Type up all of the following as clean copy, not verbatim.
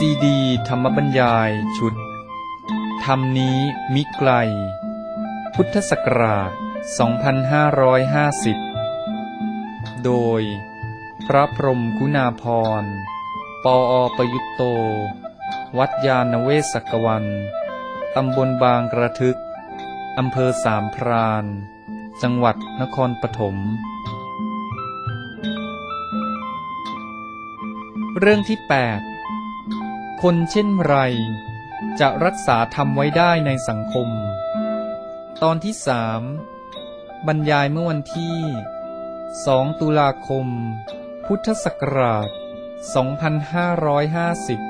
ซีดีธรรมบรรยายชุดธรรมนี้มิไกลพุทธศักราช 2550 โดยพระพรหมคุณาภรณ์ ปอ.ประยุตโต วัดยานเวศกวัน ตำบลบางกระทึก อำเภอสามพราน จังหวัดนครปฐมเรื่องที่ 8 คนเช่นไรจะรักษาธรรมไว้ได้ในสังคม ตอนที่ 3 บรรยายเมื่อวันที่ 2 ตุลาคม พุทธศักราช 2550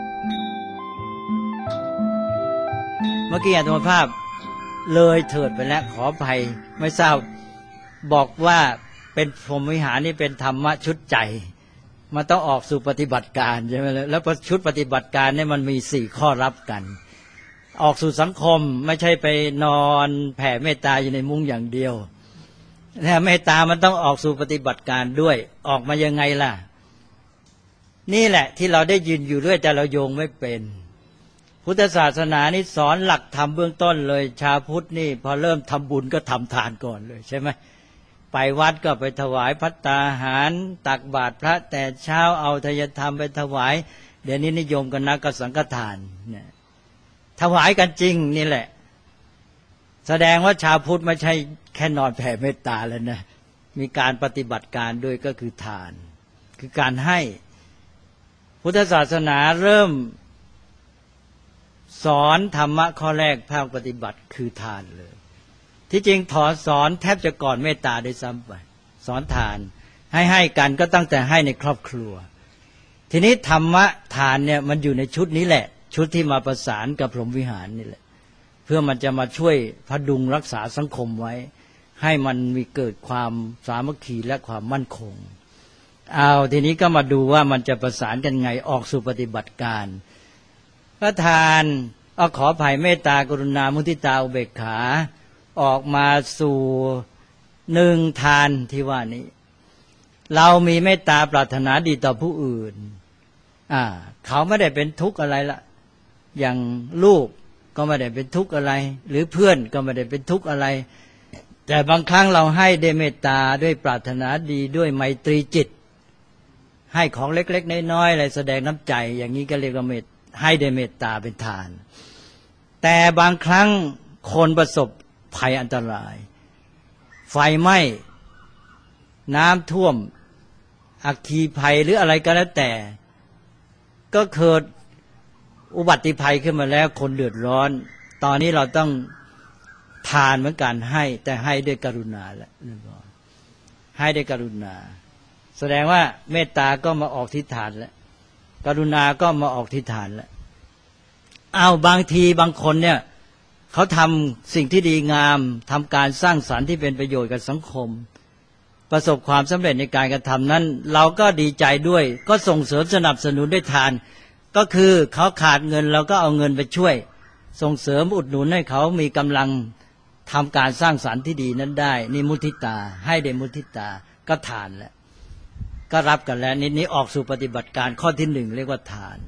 เมื่อกี้อาตมาภาพเลยเถิดไปแล้วขออภัยไม่ทราบบอกว่าเป็นพรหมวิหารนี่เป็นธรรมะชุดใจมันต้องออกสู่ปฏิบัติการใช่ไหมแล้วชุดปฏิบัติการเนี่ยมันมี4ข้อรับกันออกสู่สังคมไม่ใช่ไปนอนแผ่เมตตาอยู่ในมุ้งอย่างเดียวแต่เมตตามันต้องออกสู่ปฏิบัติการด้วยออกมายังไงล่ะนี่แหละที่เราได้ยินอยู่ด้วยแต่เราโยงไม่เป็นพุทธศาสนานี่สอนหลักธรรมเบื้องต้นเลยชาวพุทธนี่พอเริ่มทำบุญก็ทำทานก่อนเลยใช่ไหมไปวัดก็ไปถวายภัตตาหารตักบาตรพระแต่เช้าเอาทายธรรมไปถวายเดี๋ยวนี้นิยมกันนักก็สังฆทานเนี่ยถวายกันจริงนี่แหละแสดงว่าชาวพุทธไม่ใช่แค่นอนแผ่เมตตาแล้วนะมีการปฏิบัติการด้วยก็คือทานคือการให้พุทธศาสนาเริ่มสอนธรรมะข้อแรกภาคปฏิบัติคือทานเลยที่จริงถอสอนแทบจะก่อนเมตตาด้วยซ้ำไปสอนทานให้กันก็ตั้งแต่ให้ในครอบครัวทีนี้ธรรมะทานเนี่ยมันอยู่ในชุดนี้แหละชุดที่มาประสานกับพรหมวิหารนี่แหละเพื่อมันจะมาช่วยพดุงรักษาสังคมไว้ให้มันมีเกิดความสามัคคีและความมั่นคงเอาทีนี้ก็มาดูว่ามันจะประสานกันไงออกสู่ปฏิบัติการพระทานขออภัยเมตตากรุณามุทิตาอุเบกขาออกมาสู่หนึ่งทานที่ว่านี้เรามีเมตตาปรารถนาดีต่อผู้อื่นเขาไม่ได้เป็นทุกข์อะไรละอย่างลูกก็ไม่ได้เป็นทุกข์อะไรหรือเพื่อนก็ไม่ได้เป็นทุกข์อะไรแต่บางครั้งเราให้ด้วยเมตตาด้วยปรารถนาดีด้วยไมตรีจิตให้ของเล็กๆน้อยๆอะไรแสดงน้ำใจอย่างนี้ก็เรียกว่าให้ด้วยเมตตาเป็นทานแต่บางครั้งคนประสบภัยอันตรายไฟไหม้น้ำท่วมอัคคีภัยหรืออะไรก็แล้วแต่ก็เกิดอุบัติภัยขึ้นมาแล้วคนเดือดร้อนตอนนี้เราต้องทานเหมือนกันให้แต่ให้ด้วยกรุณาแล้วให้ด้วยกรุณาแสดงว่าเมตตาก็มาออกที่ทานแล้วกรุณาก็มาออกที่ทานแล้วบางทีบางคนเนี่ยเขาทำสิ่งที่ดีงามทำการสร้างสรรค์ที่เป็นประโยชน์กับสังคมประสบความสำเร็จในการกระทำนั้นเราก็ดีใจด้วยก็ส่งเสริมสนับสนุนด้วยทานก็คือเขาขาดเงินเราก็เอาเงินไปช่วยส่งเสริมอุดหนุนให้เขามีกำลังทำการสร้างสรรค์ที่ดีนั้นได้นี่มุทิตาให้ด้วยมุทิตาก็ทานแล้วก็รับกันแล้วนี้ออกสู่ปฏิบัติการข้อที่หนึ่งเรียกว่าทาน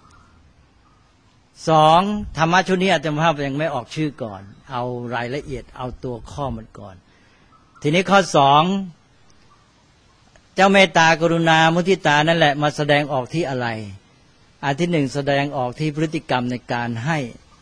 สองธรรมะชุดนี้อาจารย์ภาพยังไม่ออกชื่อก่อนเอารายละเอียดเอาตัวข้อมันก่อนทีนี้ข้อสองเจ้าเมตตากรุณามุทิตานั่นแหละมาแสดงออกที่อะไรอันที่หนึ่งแสดงออกที่พฤติกรรมในการให้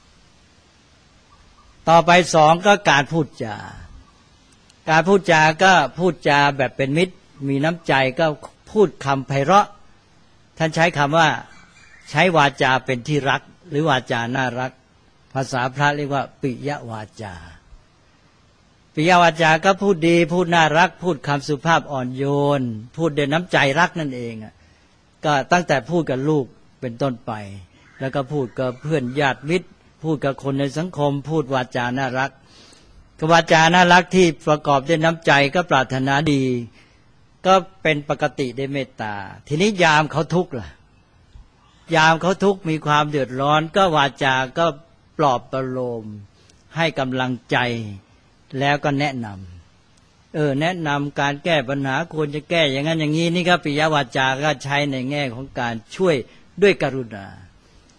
ต่อไปสองก็การพูดจาการพูดจาก็พูดจาแบบเป็นมิตรมีน้ำใจก็พูดคำไพเราะท่านใช้คำว่าใช้วาจาเป็นที่รักหรือวาจาน่ารักภาษาพระเรียกว่าปิยวาจาปิยวาจาก็พูดดีพูดน่ารักพูดคำสุภาพอ่อนโยนพูดด้วยน้ำใจรักนั่นเองก็ตั้งแต่พูดกับลูกเป็นต้นไปแล้วก็พูดกับเพื่อนญาติมิตรพูดกับคนในสังคมพูดวาจาน่ารักวาจาน่ารักที่ประกอบด้วยน้ำใจก็ปรารถนาดีก็เป็นปกติได้เมตตาทีนี้ยามเขาทุกข์ล่ะยามเขาทุกข์มีความเดือดร้อนก็วาจาก็ปลอบประโลมให้กำลังใจแล้วก็แนะนำแนะนำการแก้ปัญหาควรจะแก้อย่างนั้นอย่างนี้นี่ก็ปิยวาจาก็ใช้ในแง่ของการช่วยด้วยกรุณา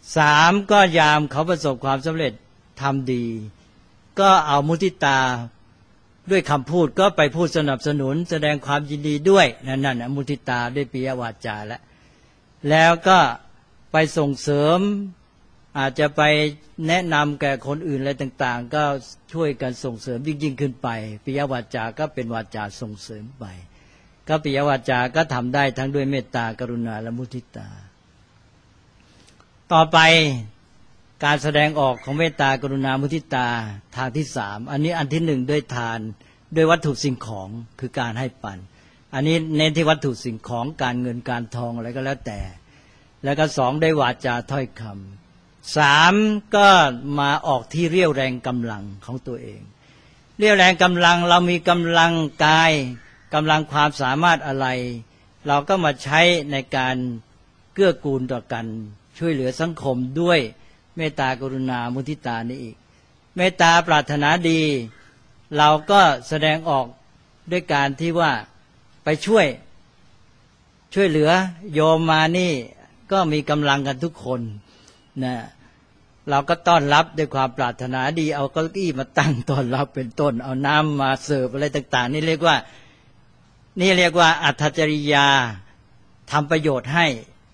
3ก็ยามเขาประสบความสำเร็จทำดีก็เอามุทิตาด้วยคำพูดก็ไปพูดสนับสนุนแสดงความยินดีด้วยนั่นมุทิตาด้วยปิยวาจาแล้วก็ไปส่งเสริมอาจจะไปแนะนำแก่คนอื่นอะไรต่างๆก็ช่วยกันส่งเสริมยิ่งขึ้นไปปิยวาจาก็เป็นวาจาส่งเสริมไปก็ปิยวาจาก็ทำได้ทั้งด้วยเมตตากรุณาและมุทิตาต่อไปการแสดงออกของเมตตากรุณามุทิตาทางที่3อันนี้อันที่1ด้วยทานด้วยวัตถุสิ่งของคือการให้ปันอันนี้เน้นที่วัตถุสิ่งของการเงินการทองอะไรก็แล้วแต่แล้วก็2ได้วาจาถ้อยคำ3ก็มาออกที่เรี่ยวแรงกำลังของตัวเองเรี่ยวแรงกำลังเรามีกำลังกายกำลังความสามารถอะไรเราก็มาใช้ในการเกื้อกูลต่อกันช่วยเหลือสังคมด้วยเมตตากรุณามุทิตานี่อีกเมตตาปรารถนาดีเราก็แสดงออกด้วยการที่ว่าไปช่วยเหลือโยมมานี่ก็มีกำลังกันทุกคนนะเราก็ต้อนรับด้วยความปรารถนาดีเอาเก้าอี้มาตั้งต้อนรับเป็นต้นเอาน้ำมาเสิร์ฟอะไรต่างๆนี่เรียกว่าอัตถจริยาทำประโยชน์ให้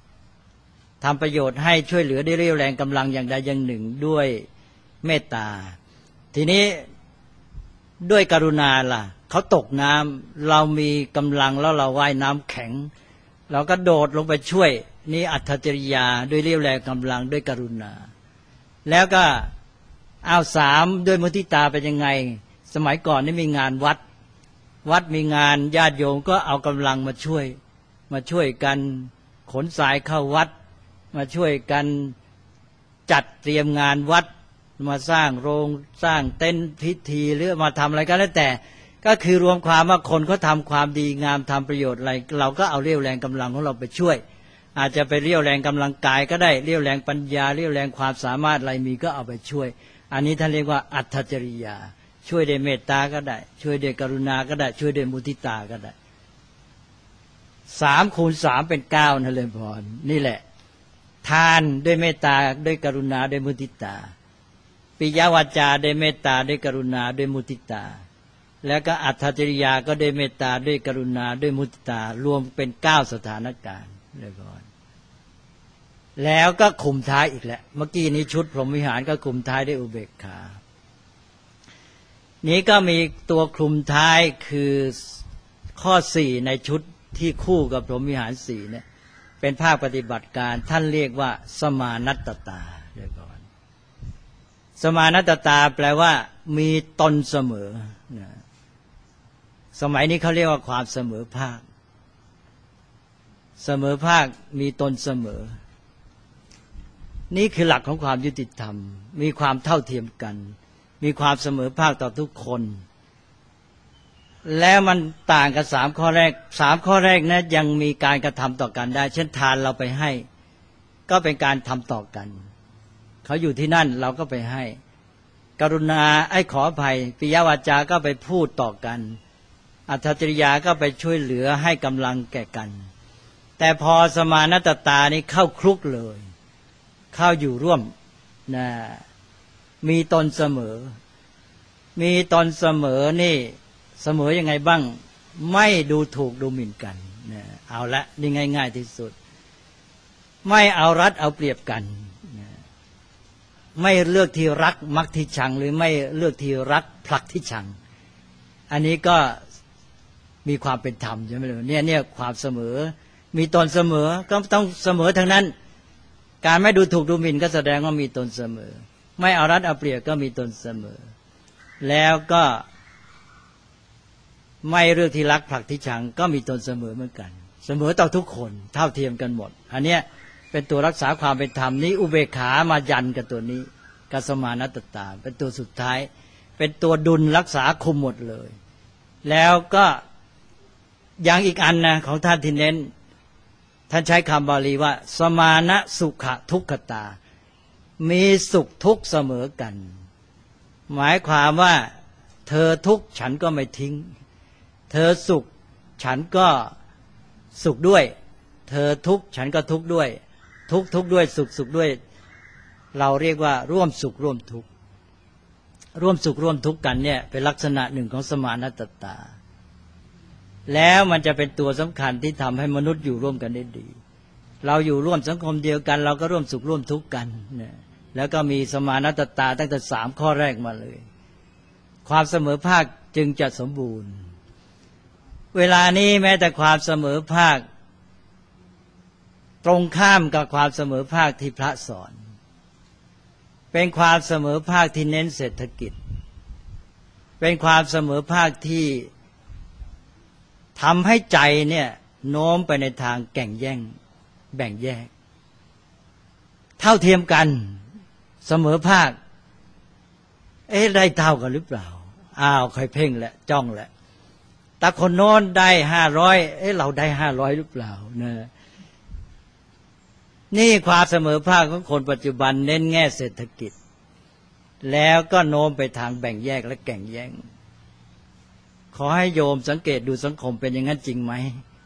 ช่วยเหลือได้เรี่ยวแรงกำลังอย่างใดอย่างหนึ่งด้วยเมตตาทีนี้ด้วยกรุณาล่ะเขาตกน้ำเรามีกำลังแล้วเราว่ายน้ำแข็งเราก็โดดลงไปช่วยนี่อัตถจริยาด้วยเรี่ยวแรงกำลังด้วยกรุณาแล้วก็เอา3ด้วยมุทิตาเป็นยังไงสมัยก่อนนี่มีงานวัดมีงานญาติโยมก็เอากำลังมาช่วยกันขนทรายเข้าวัดมาช่วยกันจัดเตรียมงานวัดมาสร้างโรงสร้างเต็นท์พิธีหรือมาทำอะไรก็แล้วแต่ก็คือรวมความว่าคนเขาทำความดีงามทำประโยชน์อะไรเราก็เอาเรี่ยวแรงกำลังของเราไปช่วยอาจจะไปเรี่ยวแรงกำลังกายก็ได้เรี่ยวแรงปัญญาเรี่ยวแรงความสามารถอะไรมีก็เอาไปช่วยอันนี้ท่านเรียกว่าอัตถจริยาช่วยด้วยเมตตาก็ได้ช่วยด้วยกรุณาก็ได้ช่วยด้วยมุทิตาก็ได้3คูณ3เป็น9นั่นเลยพรนี่แหละทานด้วยเมตตาด้วยกรุณาด้วยมุทิตาปิยวาจาด้วยเมตตาด้วยกรุณาด้วยมุทิตาแล้วก็อัตถจริยาก็ด้วยเมตตาด้วยกรุณาด้วยมุทิตารวมเป็น9สถานการณ์เลยพรแล้วก็คุมท้ายอีกแล้วเมื่อกี้นี้ชุดพรหมวิหารก็คุมท้ายด้วยอุเบกขานี้ก็มีตัวคลุมท้ายคือข้อ4ในชุดที่คู่กับพรหมวิหาร4เนี่ยเป็นภาคปฏิบัติการท่านเรียกว่าสมานัตตตาเดี๋ยวก่อนสมานัตตตาแปลว่ามีตนเสมอสมัยนี้เขาเรียกว่าความเสมอภาคมีตนเสมอนี่คือหลักของความยุติธรรมมีความเท่าเทียมกันมีความเสมอภาคต่อทุกคนแล้วมันต่างกัน3ข้อแรก3ข้อแรกนะยังมีการกระทำต่อกันได้เช่นทานเราไปให้ก็เป็นการทำต่อกันเขาอยู่ที่นั่นเราก็ไปให้กรุณาขออภัยปิยวาจาก็ไปพูดต่อกันอัตถจริยาก็ไปช่วยเหลือให้กำลังแก่กันแต่พอสมานัตตานี้เข้าคลุกเลยเข้าอยู่ร่วมนะมีตนเสมอนี่เสมอยังไงบ้างไม่ดูถูกดูหมิ่นกันนะเอาละนี่ง่ายๆที่สุดไม่เอารัดเอาเปรียบกันนะไม่เลือกที่รักมักที่ชังหรือไม่เลือกที่รักผลักที่ชังอันนี้ก็มีความเป็นธรรมใช่ไหมล่ะเนี่ยความเสมอมีตนเสมอก็ต้องเสมอทั้งนั้นการไม่ดูถูกดูหมิ่นก็แสดงว่ามีตนเสมอไม่เอารัดเอาเปรียบก็มีตนเสมอแล้วก็ไม่เลือกที่รักผลักที่ชังก็มีตนเสมอเหมือนกันเสมอต่อทุกคนเท่าเทียมกันหมดอันเนี้ยเป็นตัวรักษาความเป็นธรรมนี้อุเบกขามายันกับตัวนี้กัสมานัตตาเป็นตัวสุดท้ายเป็นตัวดุลรักษาคุมหมดเลยแล้วก็อย่างอีกอันนะของท่านที่เน้นท่านใช้คำบาลีว่าสมานะสุขทุกขตามีสุขทุกข์เสมอกันหมายความว่าเธอทุกข์ฉันก็ไม่ทิ้งเธอสุขฉันก็สุขด้วยเธอทุกข์ฉันก็ทุกข์ด้วยทุกข์ด้วยสุขด้วยเราเรียกว่าร่วมสุขร่วมทุกข์ร่วมสุขร่วมทุกข์กันเนี่ยเป็นลักษณะหนึ่งของสมานัตตาแล้วมันจะเป็นตัวสำคัญที่ทำให้มนุษย์อยู่ร่วมกันได้ดีเราอยู่ร่วมสังคมเดียวกันเราก็ร่วมสุขร่วมทุกข์กันเนี่ยแล้วก็มีสมานัตตาตั้งแต่3ข้อแรกมาเลยความเสมอภาคจึงจะสมบูรณ์เวลานี้แม้แต่ความเสมอภาคตรงข้ามกับความเสมอภาคที่พระสอนเป็นความเสมอภาคที่เน้นเศรษฐกิจเป็นความเสมอภาคที่ทำให้ใจเนี่ยโน้มไปในทางแข่งแย่งแบ่งแยกเท่าเทียมกันเสมอภาคได้เท่ากันหรือเปล่าใครเพ่งแหละจ้องแหละแต่คนโน้นได้500เราได้500หรือเปล่านะนี่ความเสมอภาคของคนปัจจุบันเน้นแง่เศรษฐกิจแล้วก็โน้มไปทางแบ่งแยกและแข่งแย่งขอให้โยมสังเกตดูสังคมเป็นอย่างนั้นจริงไหม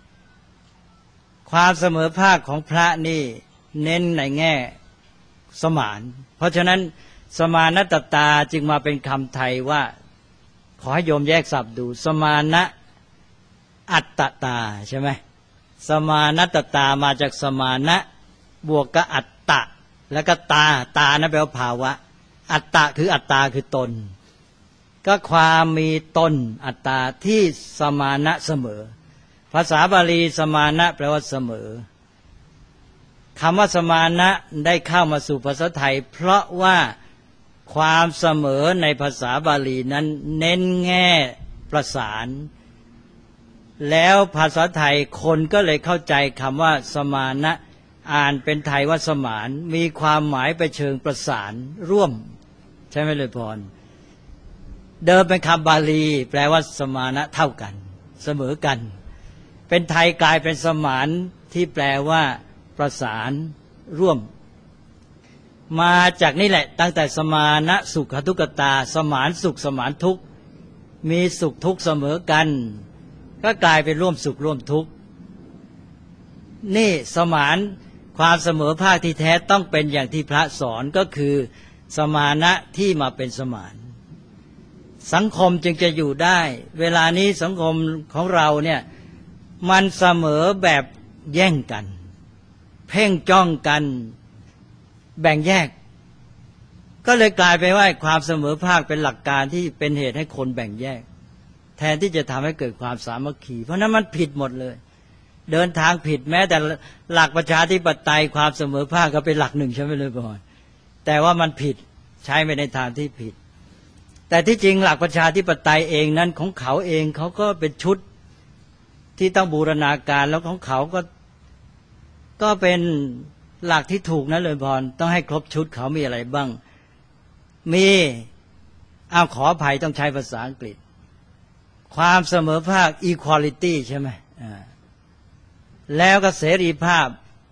ความเสมอภาคของพระนี่เน้นในแง่สมานเพราะฉะนั้นสมานัตตาจึงมาเป็นคำไทยว่าขอให้โยมแยกศัพท์ดูสมานะอัตตตาใช่ไหมสมานัตตามาจากสมานะบวกกับอัตตะแล้วก็ตานะแปลว่าภาวะอัตตะคืออัตตาคือตนก็ความมีตนอัตตาที่สมานะเสมอภาษาบาลีสมานะแปลว่าเสมอคำว่าสมานะได้เข้ามาสู่ภาษาไทยเพราะว่าความเสมอในภาษาบาลีนั้นเน้นแง่ประสานแล้วภาษาไทยคนก็เลยเข้าใจคำว่าสมานะอ่านเป็นไทยว่าสมานมีความหมายไปเชิงประสานร่วมใช่ไหมเลยพรเดิมเป็นคำบาลีแปลว่าสมานะเท่ากันเสมอกันเป็นไทยกลายเป็นสมานที่แปลว่าประสานร่วมมาจากนี่แหละตั้งแต่สมานะสุขทุกตาสมานสุขสมานทุกข์มีสุขทุกข์เสมอกันก็กลายเป็นร่วมสุขร่วมทุกข์นี่สมานความเสมอภาคที่แท้ต้องเป็นอย่างที่พระสอนก็คือสมานะที่มาเป็นสมานสังคมจึงจะอยู่ได้เวลานี้สังคมของเราเนี่ยมันเสมอแบบแย่งกันเพ่งจ้องกันแบ่งแยกก็เลยกลายไปว่าความเสมอภาคเป็นหลักการที่เป็นเหตุให้คนแบ่งแยกแทนที่จะทำให้เกิดความสามัคคีเพราะนั้นมันผิดหมดเลยเดินทางผิดแม้แต่หลักประชาธิปไตยความเสมอภาคก็เป็นหลักหนึ่งใช่ไหมเลยก่อนแต่ว่ามันผิดใช้ไปในทางที่ผิดแต่ที่จริงหลักประชาธิปไตยเองนั้นของเขาเองเขาก็เป็นชุดที่ต้องบูรณาการแล้วของเขาก็เป็นหลักที่ถูกนะเลยพรต้องให้ครบชุดเขามีอะไรบ้างมีขออภัยต้องใช้ภาษาอังกฤษความเสมอภาค equality ใช่ไหมแล้วก็เสรีภาพ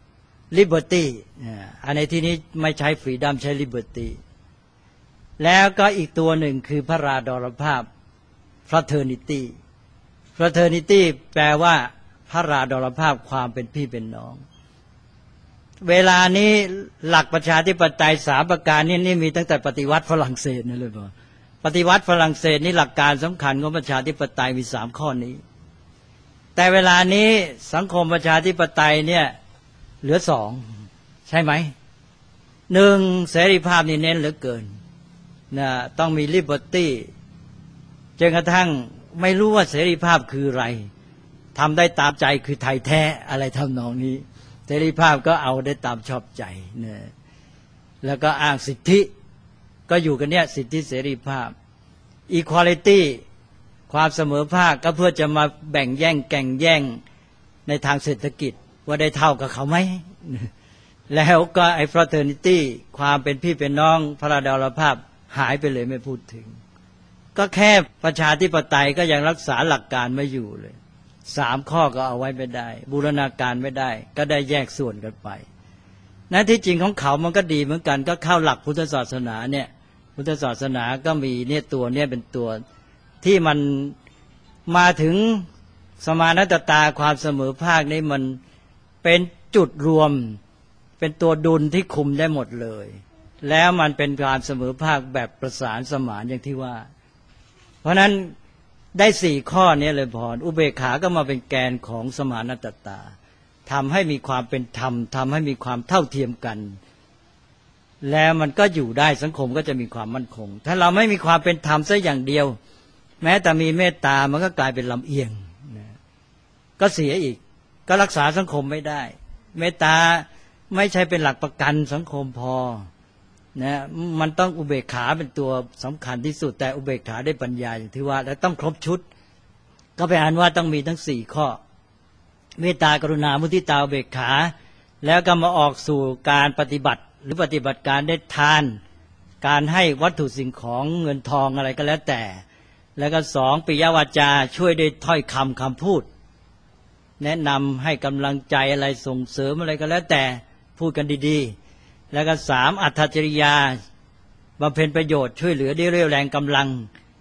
liberty อันในที่นี้ไม่ใช้ freedom ใช้ liberty แล้วก็อีกตัวหนึ่งคือพระราดรภาพ fraternity fraternity แปลว่าพระราดรภาพความเป็นพี่เป็นน้องเวลานี้หลักประชาธิปไตย3ประการนี่มีตั้งแต่ปฏิวัติฝรั่งเศสนี่เลยบอกปฏิวัติฝรั่งเศสนี่หลักการสำคัญของประชาธิปไตยมี3ข้อนี้แต่เวลานี้สังคมประชาธิปไตยเนี่ยเหลือ2ใช่ไหม1เสรีภาพนี่เน้นเหลือเกินนะต้องมี liberty จนกระทั่งไม่รู้ว่าเสรีภาพคืออะไรทำได้ตามใจคือไทยแท้อะไรทำนองนี้เสรีภาพก็เอาได้ตามชอบใจนะแล้วก็อ้างสิทธิก็อยู่กันเนี่ยสิทธิเสรีภาพ equality ความเสมอภาคก็เพื่อจะมาแบ่งแย่งแข่งแย่งในทางเศรษฐกิจว่าได้เท่ากับเขาไหมแล้วก็ไอ้ fraternity ความเป็นพี่เป็นน้องพระราดรภาพหายไปเลยไม่พูดถึงก็แค่ประชาธิปไตยก็ยังรักษาหลักการไม่อยู่เลย3ข้อก็เอาไว้ไม่ได้บูรณาการไม่ได้ก็ได้แยกส่วนกันไปนั้นที่จริงของเขามันก็ดีเหมือนกันก็เข้าหลักพุทธศาสนาเนี่ยพุทธศาสนาก็มีเนี่ยตัวเนี่ยเป็นตัวที่มันมาถึงสมานัตตาความเสมอภาคนี้มันเป็นจุดรวมเป็นตัวดุลที่คุมได้หมดเลยแล้วมันเป็นการเสมอภาคแบบประสานสมานอย่างที่ว่าเพราะนั้นได้4ข้อนี้เลยพรอุเบกขาก็มาเป็นแกนของสมานตตาทำให้มีความเป็นธรรมทำให้มีความเท่าเทียมกันแล้วมันก็อยู่ได้สังคมก็จะมีความมั่นคงถ้าเราไม่มีความเป็นธรรมซะอย่างเดียวแม้แต่มีเมตตามันก็กลายเป็นลำเอียงก็เสียอีกก็รักษาสังคมไม่ได้เมตตาไม่ใช่เป็นหลักประกันสังคมพอนะมันต้องอุเบกขาเป็นตัวสำคัญที่สุดแต่อุเบกขาได้ปัญญาอย่างที่ว่าแล้วต้องครบชุดก็แปลว่าต้องมีทั้ง4ข้อเมตตากรุณามุทิตาอุเบกขาแล้วก็มาออกสู่การปฏิบัติหรือปฏิบัติการได้ทานการให้วัตถุสิ่งของเงินทองอะไรก็แล้วแต่แล้วก็2ปิยวาจาช่วยด้วยถ้อยคำพูดแนะนำให้กำลังใจอะไรส่งเสริมอะไรก็แล้วแต่พูดกันดีๆแล้วก็3อัตถจริยาบำเพ็ญประโยชน์ช่วยเหลือด้วยเรี่ยวแรงกำลัง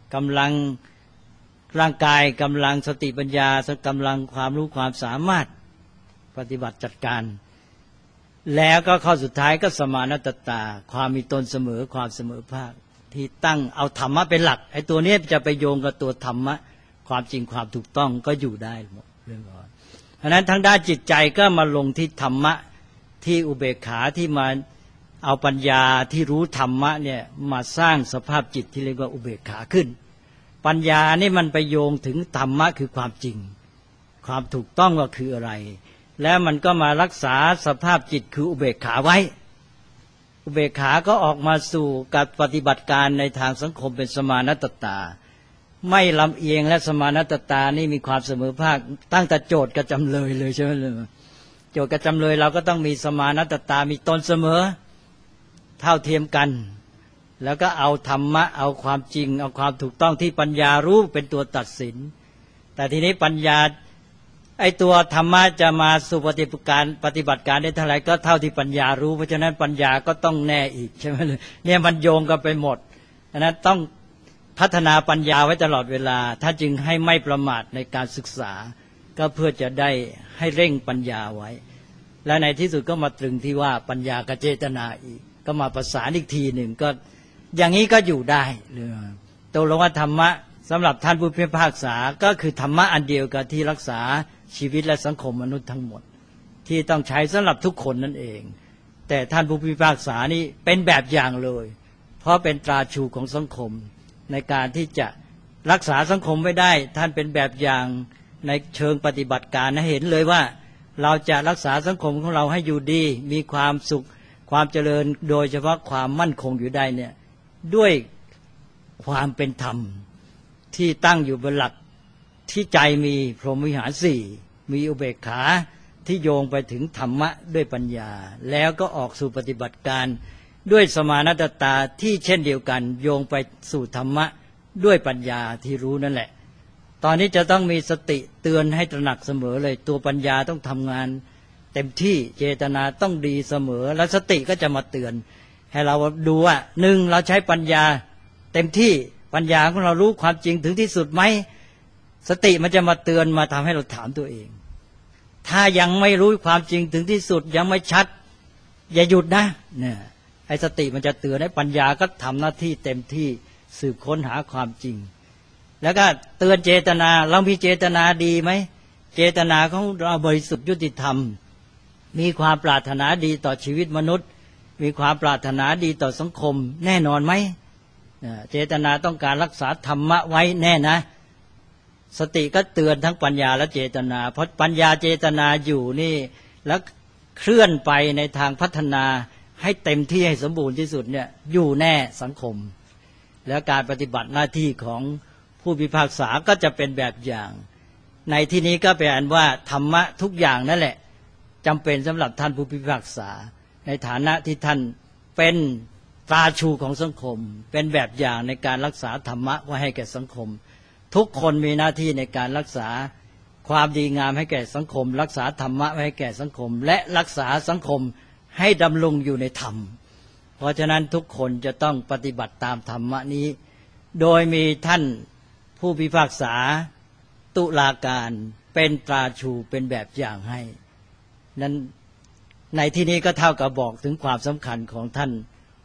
ร่างกายกำลังสติปัญญากำลังความรู้ความสามารถปฏิบัติจัดการแล้วก็ข้อสุดท้ายก็สมานตตาความมีตนเสมอความเสมอภาคที่ตั้งเอาธรรมะเป็นหลักไอ้ตัวนี้จะไปโยงกับตัวธรรมะความจริงความถูกต้องก็อยู่ได้หมดเรื่องก่อนเพราะนั้นทางด้านจิตใจก็มาลงที่ธรรมะที่อุเบกขาที่มาเอาปัญญาที่รู้ธรรมะเนี่ยมาสร้างสภาพจิตที่เรียกว่าอุเบกขาขึ้นปัญญานี่มันไปโยงถึงธรรมะคือความจริงความถูกต้องว่าคืออะไรแล้วมันก็มารักษาสภาพจิตคืออุเบกขาไว้อุเบกขาก็ออกมาสู่การปฏิบัติการในทางสังคมเป็นสมานตตาไม่ลำเอียงและสมานตตานี่มีความเสมอภาคตั้งแต่โจทย์กับจำเลยเลยใช่ไหมโจทย์กับจำเลยเราก็ต้องมีสมานตตามีตนเสมอเท่าเทียมกันแล้วก็เอาธรรมะเอาความจริงเอาความถูกต้องที่ปัญญารู้เป็นตัวตัดสินแต่ทีนี้ปัญญาไอ้ตัวธรรมะจะมาสู่ปฏิบัติการได้เท่าไหร่ก็เท่าที่ปัญญารู้เพราะฉะนั้นปัญญาก็ต้องแน่อีกใช่ไหมเนี่ยมันโยงกันไปหมดฉะนั้นต้องพัฒนาปัญญาไว้ตลอดเวลาถ้าจึงให้ไม่ประมาทในการศึกษาก็เพื่อจะได้ให้เร่งปัญญาไว้และในที่สุดก็มาตรึงที่ว่าปัญญากับเจตนาอีกก็มาประสานอีกทีหนึ่งก็อย่างนี้ก็อยู่ได้เลยตกลงว่าธรรมะสำหรับท่านผู้พิพากษาก็คือธรรมะอันเดียวกับที่รักษาชีวิตและสังคมมนุษย์ทั้งหมดที่ต้องใช้สำหรับทุกคนนั่นเองแต่ท่านผู้พิพากษานี่เป็นแบบอย่างเลยเพราะเป็นตราชูของสังคมในการที่จะรักษาสังคมไว้ได้ท่านเป็นแบบอย่างในเชิงปฏิบัติการนะเห็นเลยว่าเราจะรักษาสังคมของเราให้อยู่ดีมีความสุขความเจริญโดยเฉพาะความมั่นคงอยู่ได้เนี่ยด้วยความเป็นธรรมที่ตั้งอยู่บนหลักที่ใจมีพรหมวิหาร4มีอุเบกขาที่โยงไปถึงธรรมะด้วยปัญญาแล้วก็ออกสู่ปฏิบัติการด้วยสมานตตาที่เช่นเดียวกันโยงไปสู่ธรรมะด้วยปัญญาที่รู้นั่นแหละตอนนี้จะต้องมีสติเตือนให้ตระหนักเสมอเลยตัวปัญญาต้องทำงานเต็มที่เจตนาต้องดีเสมอแล้วสติก็จะมาเตือนให้เราดูว่า1เราใช้ปัญญาเต็มที่ปัญญาของเรารู้ความจริงถึงที่สุดไหมสติมันจะมาเตือนมาทำให้เราถามตัวเองถ้ายังไม่รู้ความจริงถึงที่สุดยังไม่ชัดอย่าหยุดนะเนี่ยไอ้สติมันจะเตือนให้ปัญญาก็ทำหน้าที่เต็มที่สืบค้นหาความจริงแล้วก็เตือนเจตนาเรามีเจตนาดีไหมเจตนาของเราบริสุทธิ์ยุติธรรมมีความปรารถนาดีต่อชีวิตมนุษย์มีความปรารถนาดีต่อสังคมแน่นอนไหมเจตนาต้องการรักษาธรรมะไว้แน่นะสติก็เตือนทั้งปัญญาและเจตนาเพราะปัญญาเจตนาอยู่นี่แล้วเคลื่อนไปในทางพัฒนาให้เต็มที่ให้สมบูรณ์ที่สุดเนี่ยอยู่แน่สังคมแล้วการปฏิบัติหน้าที่ของผู้พิพากษาก็จะเป็นแบบอย่างในที่นี้ก็แปลว่าธรรมะทุกอย่างนั่นแหละจำเป็นสำหรับท่านผู้พิพากษาในฐานะที่ท่านเป็นตราชูของสังคมเป็นแบบอย่างในการรักษาธรรมะไว้ให้แก่สังคมทุกคนมีหน้าที่ในการรักษาความดีงามให้แก่สังคมรักษาธรรมะไว้ให้แก่สังคมและรักษาสังคมให้ดำรงอยู่ในธรรมเพราะฉะนั้นทุกคนจะต้องปฏิบัติตามธรรมะนี้โดยมีท่านผู้พิพากษาตุลาการเป็นตราชูเป็นแบบอย่างให้นั้นในที่นี้ก็เท่ากับบอกถึงความสำคัญของท่านผ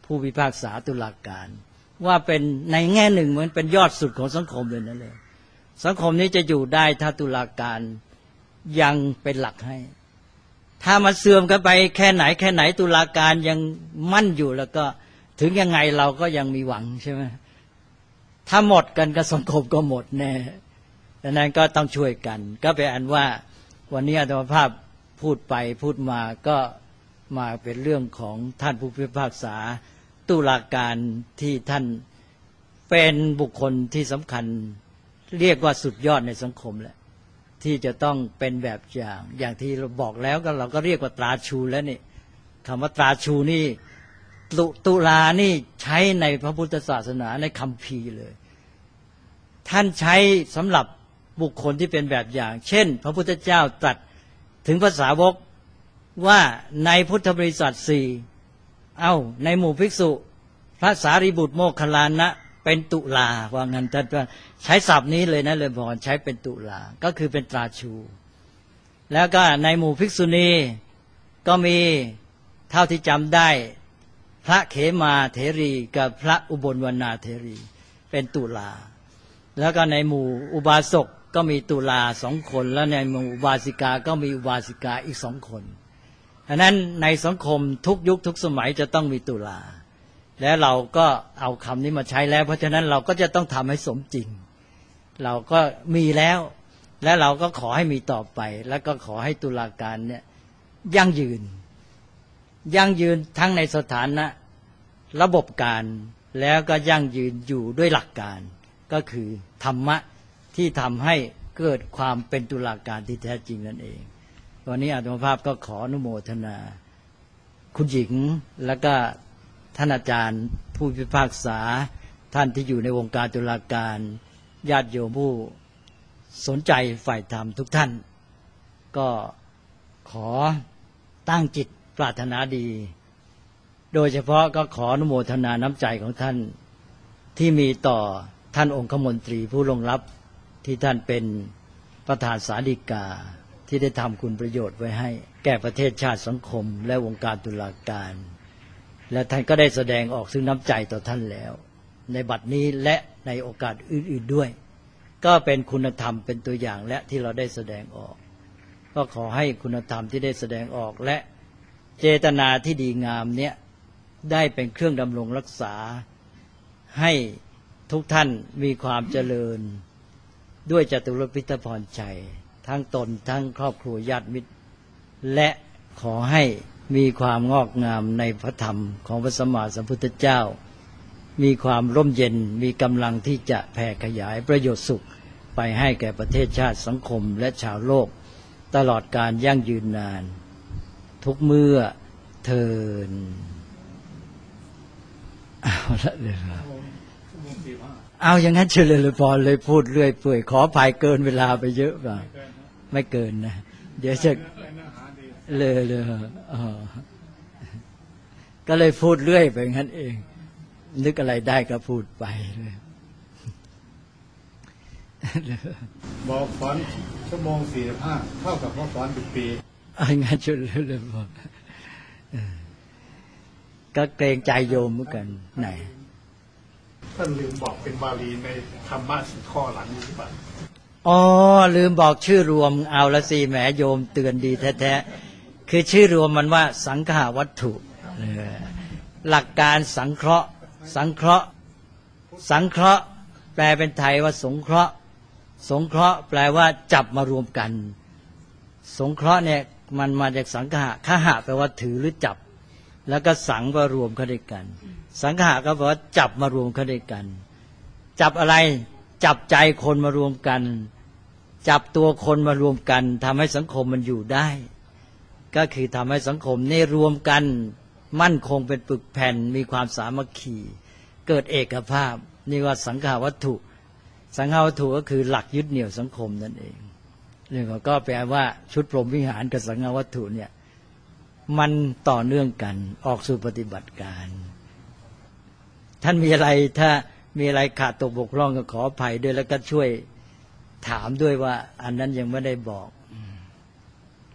ผู้พิพากษาตุลาการว่าเป็นในแง่หนึ่งเหมือนเป็นยอดสุดของสังคมเลยนั่นเลยสังคมนี้จะอยู่ได้ถ้าตุลาการยังเป็นหลักให้ถ้ามันเสื่อมกันไปแค่ไหนตุลาการยังมั่นอยู่แล้วก็ถึงยังไงเราก็ยังมีหวังใช่ไหมถ้าหมดกันก็สังคมก็หมดแน่ดังนั้นก็ต้องช่วยกันก็เป็นอันว่าวันนี้อาตมาภาพพูดไปพูดมาก็มาเป็นเรื่องของท่านผู้พิพากษาตุลาการที่ท่านเป็นบุคคลที่สำคัญเรียกว่าสุดยอดในสังคมแหละที่จะต้องเป็นแบบอย่างที่เราบอกแล้วก็เราก็เรียกว่าตราชูแล้วนี่คำว่าตราชูนี่ตุลานี่ใช้ในพระพุทธศาสนาในคัมภีร์เลยท่านใช้สำหรับบุคคลที่เป็นแบบอย่างเช่นพระพุทธเจ้าตรัสถึงพระสาวกว่าในพุทธบริษัทสี่ในหมู่ภิกษุพระสารีบุตรโมคคัลลานะเป็นตุลาว่างั้นท่านใช้ศัพท์นี้เลยนะเลยบอกใช้เป็นตุลาก็คือเป็นตราชูแล้วก็ในหมู่ภิกษุณีก็มีเท่าที่จำได้พระเขมาเถรีกับพระอุบลวรรณาเถรีเป็นตุลาแล้วก็ในหมู่อุบาสกก็มีตุลา2 คนแล้วในหมู่อุบาสิกาก็มีอุบาสิกาอีก2 คนฉะนั้นในสังคมทุกยุคทุกสมัยจะต้องมีตุลาและเราก็เอาคำนี้มาใช้แล้วเพราะฉะนั้นเราก็จะต้องทำให้สมจริงเราก็มีแล้วและเราก็ขอให้มีต่อไปแล้วก็ขอให้ตุลาการเนี่ยยั่งยืนทั้งในสถานะระบบการแล้วก็ยั่งยืนอยู่ด้วยหลักการก็คือธรรมะที่ทำให้เกิดความเป็นตุลาการที่แท้จริงนั่นเองวันนี้อาตมาภาพก็ขออนุโมทนาคุณหญิงแล้วก็ท่านอาจารย์ผู้พิพากษาท่านที่อยู่ในวงการตุลาการญาติโยมผู้สนใจฝ่ายธรรมทุกท่านก็ขอตั้งจิตปรารถนาดีโดยเฉพาะก็ขออนุโมทนาน้ำใจของท่านที่มีต่อท่านองคมนตรีผู้ลงรับที่ท่านเป็นประธานศาลฎีกาที่ได้ทำคุณประโยชน์ไว้ให้แก่ประเทศชาติสังคมและวงการตุลาการและท่านก็ได้แสดงออกซึ่งน้ำใจต่อท่านแล้วในบัดนี้และในโอกาสอื่นๆด้วยก็เป็นคุณธรรมเป็นตัวอย่างและที่เราได้แสดงออกก็ขอให้คุณธรรมที่ได้แสดงออกและเจตนาที่ดีงามเนี้ยได้เป็นเครื่องดำรงรักษาให้ทุกท่านมีความเจริญด้วยจตุรพิทพรชัยทั้งตนทั้งครอบครัวญาติมิตรและขอให้มีความงอกงามในพระธรรมของพระสัมมาสัมพุทธเจ้ามีความร่มเย็นมีกำลังที่จะแผ่ขยายประโยชน์สุขไปให้แก่ประเทศชาติสังคมและชาวโลกตลอดการยั่งยืนนานทุกเมื่อเทินเอาละเลยเอาอย่างนั้นเฉลยเลยพอเลยพูดเรื่อยเปื่อยขออภัยเกินเวลาไปเยอะป่ะไม่เกินนะเดี๋ยวจะเลยก็เลยพูดเรื่อยไปงั้นเองนึกอะไรได้ก็พูดไปเลยบอกสอนชั่วโมง45เท่ากับว่าสอน1 ปีงั้นเฉลยเลยพอก็เกรงใจโยมเหมือนกันไหนท่านลืมบอกเป็นบาลีในธรรมะ10 ข้อหลังหรือเปล่าลืมบอกชื่อรวมเอาละสิแหมโยมเตือนดีแท้ๆคือชื่อรวมมันว่าสังฆาวัตถุหลักการสังเคราะห์แปลเป็นไทยว่าสงเคราะห์แปลว่าจับมารวมกันสงเคราะห์เนี่ยมันมาจากสังฆะแปลว่าถือหรือจับแล้วก็สังว่ารวมเข้าด้วยกันสังฆะก็แปลว่าจับมารวมเข้าด้วยกันจับอะไรจับใจคนมารวมกันจับตัวคนมารวมกันทำให้สังคมมันอยู่ได้ก็คือทำให้สังคมนี่รวมกันมั่นคงเป็นปึกแผ่นมีความสามัคคีเกิดเอกภาพนี่ว่าสังฆาวัตถุก็คือหลักยึดเหนี่ยวสังคมนั่นเองเรื่องก็แปลว่าชุดพรหมวิหารกับสังฆาวัตถุเนี่ยมันต่อเนื่องกันออกสู่ปฏิบัติการท่านมีอะไรถ้ามีอะไรขาดตกบกพร่องก็ขออภัยด้วยแล้วก็ช่วยถามด้วยว่าอันนั้นยังไม่ได้บอก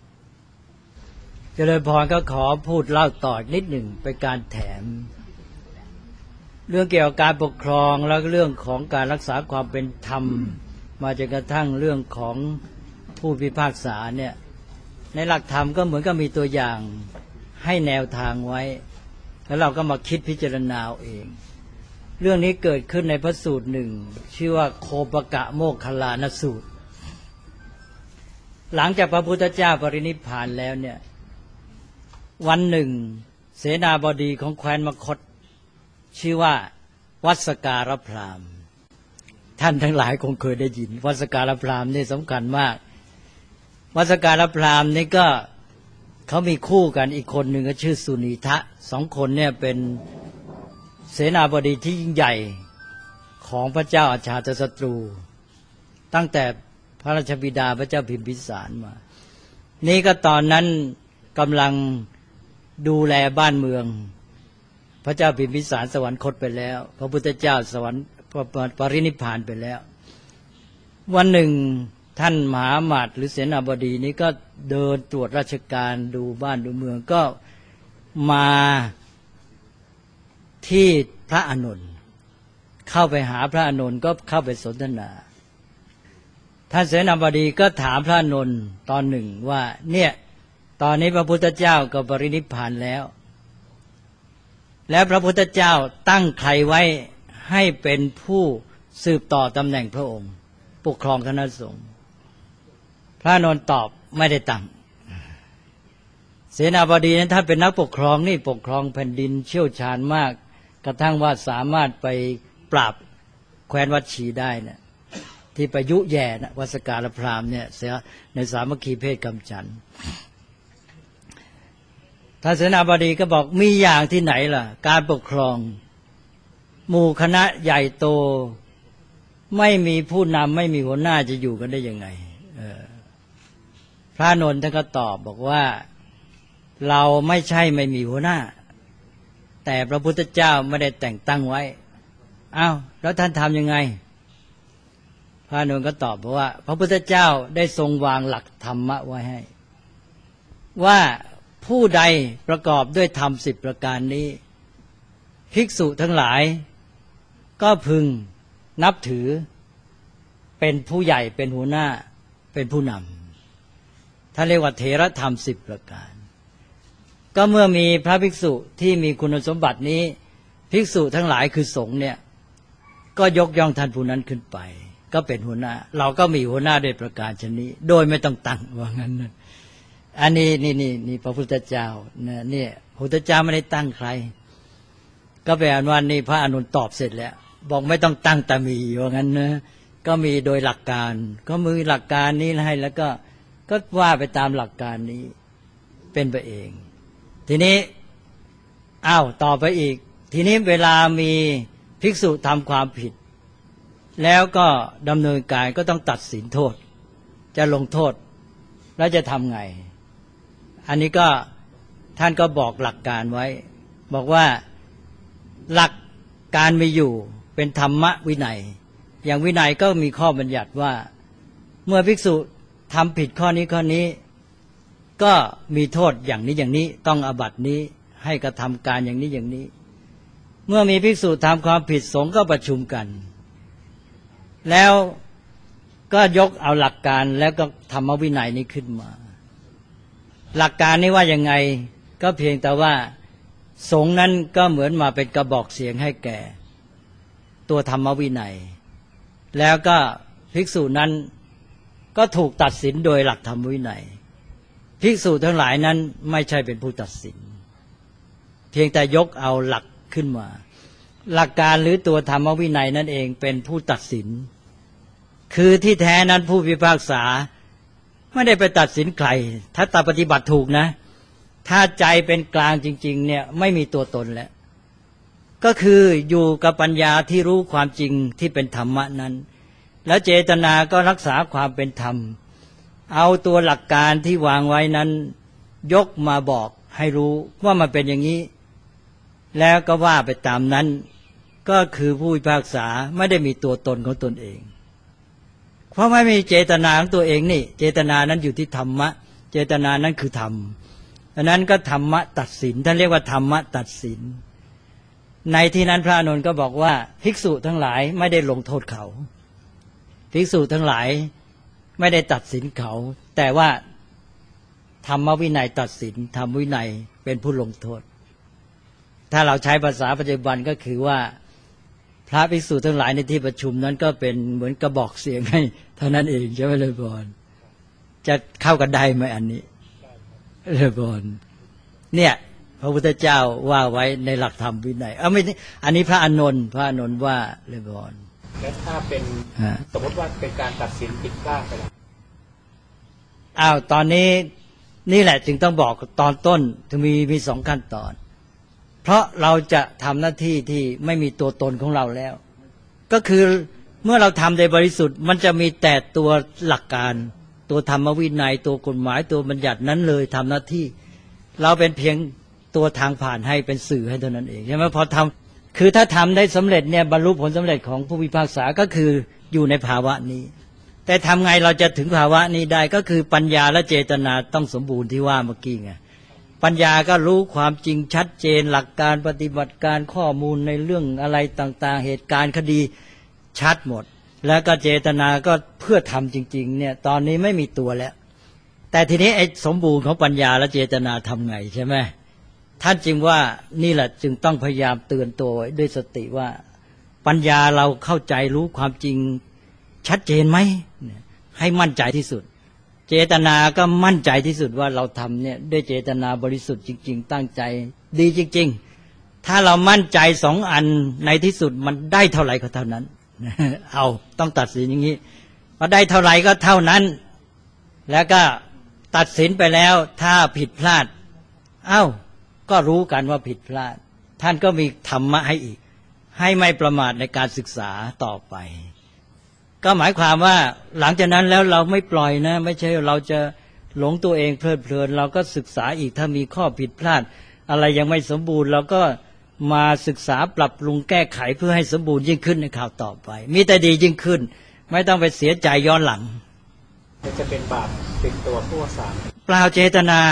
เจริญพรก็ขอพูดเล่าต่อนิดหนึ่งเป็นการแถมเรื่องเกี่ยวกับการปกครองแล้วก็เรื่องของการรักษาความเป็นธรรมมาจนกระทั่งเรื่องของผู้พิพากษาเนี่ยในหลักธรรมก็เหมือนกับมีตัวอย่างให้แนวทางไว้แล้วเราก็มาคิดพิจารณาเองเรื่องนี้เกิดขึ้นในพระสูตรหนึ่งชื่อว่าโคปกะโมคคัลลานสูตรหลังจากพระพุทธเจ้าปรินิพพานแล้วเนี่ยวันหนึ่งเสนาบดีของแคว้นมคธชื่อว่าวัสการพราหมณ์ท่านทั้งหลายคงเคยได้ยินวัสการพราหมณ์นี่สำคัญมากวัสการพราหมณ์นี่ก็เขามีคู่กันอีกคนหนึ่งก็ชื่อสุนีทะสองคนเนี่ยเป็นเสนาบดีที่ยิ่งใหญ่ของพระเจ้าอาชาตศัตรูตั้งแต่พระราชบิดาพระเจ้าพิมพิสารมานี่ก็ตอนนั้นกำลังดูแลบ้านเมืองพระเจ้าพิมพิสารสวรรคตไปแล้วพระพุทธเจ้าสวรรค์ปรินิพพานไปแล้ววันหนึ่งท่านมหาอมาตย์หรือเสนาบดีนี้ก็เดินตรวจราชการดูบ้านดูเมืองก็มาที่พระอานนท์เข้าไปหาพระอานนท์ก็เข้าไปสนทนาท่านเสนาบดีก็ถามพระอานนท์ตอนหนึ่งว่าเนี่ยตอนนี้พระพุทธเจ้าก็ปรินิพพานแล้วพระพุทธเจ้าตั้งใครไว้ให้เป็นผู้สืบต่อตำแหน่งพระองค์ปกครองคณะสงฆ์พระอานนท์ตอบไม่ได้ตั้งเสนาบดีนั้นท่านเป็นนักปกครองนี่ปกครองแผ่นดินเชี่ยวชาญมากกระทั่งว่าสามารถไปปราบแคว้นวัดชีได้นะที่ไปยุแย่นะวัสการพราหมณ์เนี่ยเสียในสามัคคีเพศกำจัดท่านเสนาบดีก็บอกมีอย่างที่ไหนล่ะการปกครองหมู่คณะใหญ่โตไม่มีผู้นำไม่มีหัวหน้าจะอยู่กันได้ยังไงพระอานนท์ท่านก็ตอบบอกว่าเราไม่ใช่ไม่มีหัวหน้าแต่พระพุทธเจ้าไม่ได้แต่งตั้งไว้อ้าวแล้วท่านทำยังไงพระอานนท์ก็ตอบบอกว่าพระพุทธเจ้าได้ทรงวางหลักธรรมะไว้ให้ว่าผู้ใดประกอบด้วยธรรม10ประการนี้ภิกษุทั้งหลายก็พึงนับถือเป็นผู้ใหญ่เป็นหัวหน้าเป็นผู้นำท่านเรียกว่าเถรธรรม10ประการก็เมื่อมีพระภิกษุที่มีคุณสมบัตินี้ภิกษุทั้งหลายคือสงฆ์เนี่ยก็ยกย่องท่านผู้นั้นขึ้นไปก็เป็นหัวหน้าเราก็มีหัวหน้าด้วยประการชนิดโดยไม่ต้องตั้งว่างั้นนะอันนี้นี่พระพุทธเจ้าเนี่ยพระพุทธเจ้าไม่ได้ตั้งใครก็แปลว่านี่พระอานนท์ตอบเสร็จแล้วบอกไม่ต้องตั้งแต่มีว่างั้นนะก็มีโดยหลักการก็มือหลักการนี้ให้แล้วก็ว่าไปตามหลักการนี้เป็นไปเองทีนี้ต่อไปอีกทีนี้เวลามีภิกษุทำความผิดแล้วก็ดำเนินการก็ต้องตัดสินโทษจะลงโทษแล้วจะทำไงอันนี้ก็ท่านก็บอกหลักการไว้บอกว่าหลักการมีอยู่เป็นธรรมวินัยอย่างวินัยก็มีข้อบัญญัติว่าเมื่อภิกษุทำผิดข้อนี้ก็มีโทษอย่างนี้อย่างนี้ต้องอาบัตินี้ให้กระทำการอย่างนี้อย่างนี้เมื่อมีภิกษุทำความผิดสงฆ์ก็ประชุมกันแล้วก็ยกเอาหลักการแล้วก็ธรรมวินัยนี้ขึ้นมาหลักการนี้ว่ายังไงก็เพียงแต่ว่าสงฆ์นั้นก็เหมือนมาเป็นกระบอกเสียงให้แก่ตัวธรรมวินัยแล้วก็ภิกษุนั้นก็ถูกตัดสินโดยหลักธรรมวินัยภิกษุทั้งหลายนั้นไม่ใช่เป็นผู้ตัดสินเพียงแต่ยกเอาหลักขึ้นมาหลักการหรือตัวธรรมวินัยนั่นเองเป็นผู้ตัดสินคือที่แท้นั้นผู้พิพากษาไม่ได้ไปตัดสินใครถ้าปฏิบัติถูกนะถ้าใจเป็นกลางจริงๆเนี่ยไม่มีตัวตนแล้วก็คืออยู่กับปัญญาที่รู้ความจริงที่เป็นธรรมะนั้นแล้วเจตนาก็รักษาความเป็นธรรมเอาตัวหลักการที่วางไว้นั้นยกมาบอกให้รู้ว่ามันเป็นอย่างนี้แล้วก็ว่าไปตามนั้นก็คือผู้พิพากษาไม่ได้มีตัวตนของตนเองเพราะไม่มีเจตนาของตัวเองนี่เจตนานั้นอยู่ที่ธรรมะเจตนานั้นคือธรรมดังนั้นก็ธรรมะตัดสินท่านเรียกว่าธรรมะตัดสินในที่นั้นพระอานนท์ก็บอกว่าภิกษุทั้งหลายไม่ได้ลงโทษเขาภิกษุทั้งหลายไม่ได้ตัดสินเขาแต่ว่าธรรมวินัยตัดสินธรรมวินัยเป็นผู้ลงโทษถ้าเราใช้ภาษาปัจจุบันก็คือว่าพระภิกษุทั้งหลายในที่ประชุมนั้นก็เป็นเหมือนกระบอกเสียงให้เท่านั้นเองใช่ไหมเลยบอลจะเข้ากันได้ไหมอันนี้เลยบอลเนี่ยพระพุทธเจ้าว่าไว้ในหลักธรรมวินัยไม่อันนี้พระอานนท์ว่าเลยบอลแล้วถ้าเป็นสมมติว่าเป็นการตัดสินผิดพลาดไปแล้วตอนนี้นี่แหละจึงต้องบอกตอนต้นถึงมีสองขั้นตอนเพราะเราจะทำหน้าที่ที่ไม่มีตัวตนของเราแล้วก็คือเมื่อเราทำโดยบริสุทธิ์มันจะมีแต่ตัวหลักการตัวธรรมวินัยตัวกฎหมายตัวบัญญัตินั้นเลยทำหน้าที่เราเป็นเพียงตัวทางผ่านให้เป็นสื่อให้เท่านั้นเองใช่ไหมพอทำคือถ้าทำได้สำเร็จเนี่ยบรรลุผลสำเร็จของผู้พิพากษาก็คืออยู่ในภาวะนี้แต่ทำไงเราจะถึงภาวะนี้ได้ก็คือปัญญาและเจตนาต้องสมบูรณ์ที่ว่าเมื่อกี้ไงปัญญาก็รู้ความจริงชัดเจนหลักการปฏิบัติการข้อมูลในเรื่องอะไรต่างๆเหตุการณ์คดีชัดหมดแล้วก็เจตนาก็เพื่อทำจริงๆเนี่ยตอนนี้ไม่มีตัวแล้วแต่ทีนี้ไอ้สมบูรณ์ของปัญญาและเจตนาทำไงใช่ไหมท่านจึงว่านี่แหละจึงต้องพยายามเตือนตัวด้วยสติว่าปัญญาเราเข้าใจรู้ความจริงชัดเจนไหมให้มั่นใจที่สุดเจตนาก็มั่นใจที่สุดว่าเราทำเนี่ยด้วยเจตนาบริสุทธิ์จริงๆตั้งใจดีจริงๆถ้าเรามั่นใจสองอันในที่สุดมันได้เท่าไหร่ก็เท่านั้นเอาต้องตัดสินอย่างนี้ว่าได้เท่าไหร่ก็เท่านั้นแล้วก็ตัดสินไปแล้วถ้าผิดพลาดก็รู้กันว่าผิดพลาดท่านก็มีธรรมะให้อีกให้ไม่ประมาทในการศึกษาต่อไปก็หมายความว่าหลังจากนั้นแล้วเราไม่ปล่อยนะไม่ใช่เราจะหลงตัวเองเพลิดเพลินเราก็ศึกษาอีกถ้ามีข้อผิดพลาดอะไรยังไม่สมบูรณ์เราก็มาศึกษาปรับปรุงแก้ไขเพื่อให้สมบูรณ์ยิ่งขึ้นในข่าวต่อไปมีแต่ดียิ่งขึ้นไม่ต้องไปเสียใจย้อนหลังจะเป็นบาปติดตัวผู้สามเปล่าเจตนา